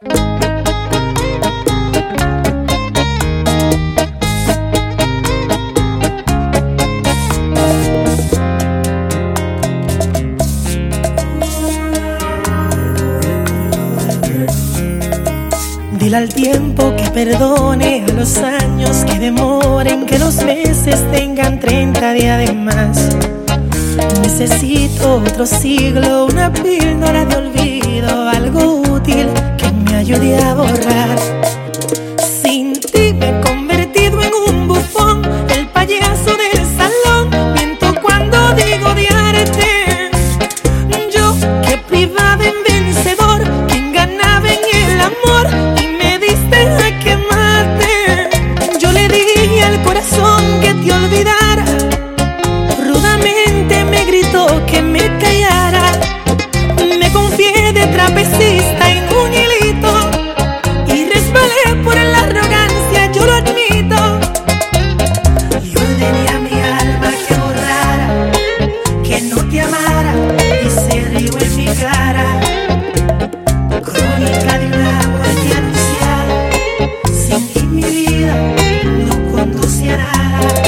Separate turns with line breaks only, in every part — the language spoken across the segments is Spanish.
Dile al tiempo que perdone, a los años que demoren, que los meses tengan 30 días de más. Necesito otro siglo, una píldora de olvido, algo útil que me ayude a borrar. Sin ti me he convertido en un bufón, el payaso del salón. Miento cuando digo odiarte. Yo que privaba en vencedor, quien ganaba en el amor, y me diste a quemarte. Yo le dije al corazón que te olvidara, rudamente me gritó que me callara. Me confié de trapecista en un hilito y resbalé por la arrogancia, yo lo admito. Y ordené a mi alma que borrara, que no te amara, y se rió en mi cara. Crónica de una muerte anunciada, sin ti mi vida no conduce a nada.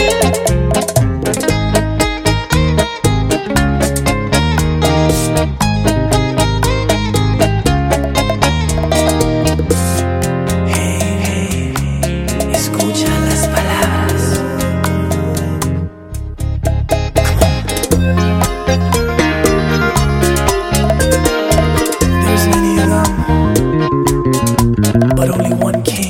Escucha las palabras. There's many of them, but only one king.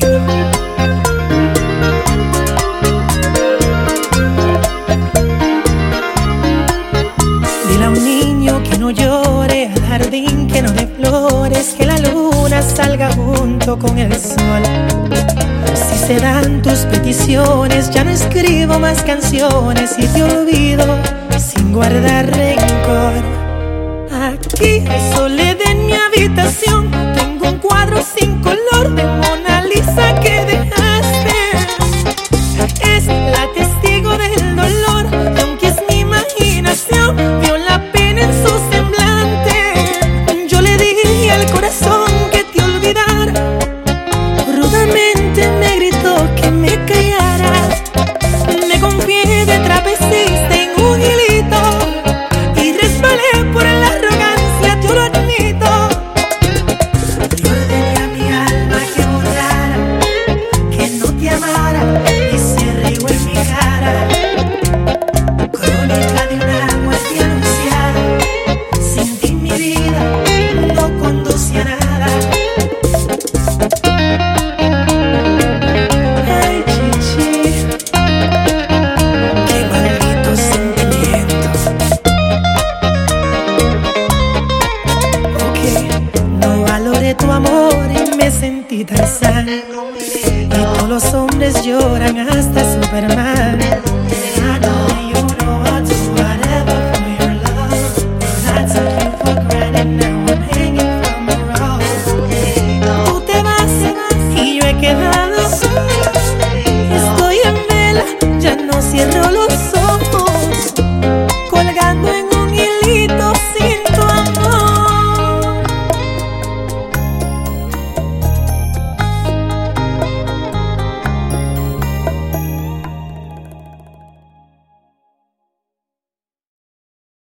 Dile a un niño que no llore, al jardín que no dé flores, que la luna salga junto con el sol. Si se dan tus peticiones, ya no escribo más canciones y te olvido sin guardar rencor. Aquí hay soledad en mi habitación, tengo un cuadro sin color de Mona Lisa que dejaste. Es la testigo del dolor, y aunque es mi imaginación, vio la pena en su semblante. Yo le dije al corazón que te olvidara, rudamente me gritó que me callara. Me confié de trapecista en un hilito y resbalé por la arrogancia, yo lo admito. Y ordené a mi alma que borrara, que no te amara, y se rió en mi cara. Crónica de una muerte anunciada, sin ti mi vida no conduce a nada. Ay, chichi, qué maldito sentimiento. Ok, no valoré tu amor y me sentí Tarzán, y todos los hombres lloran hasta Superman.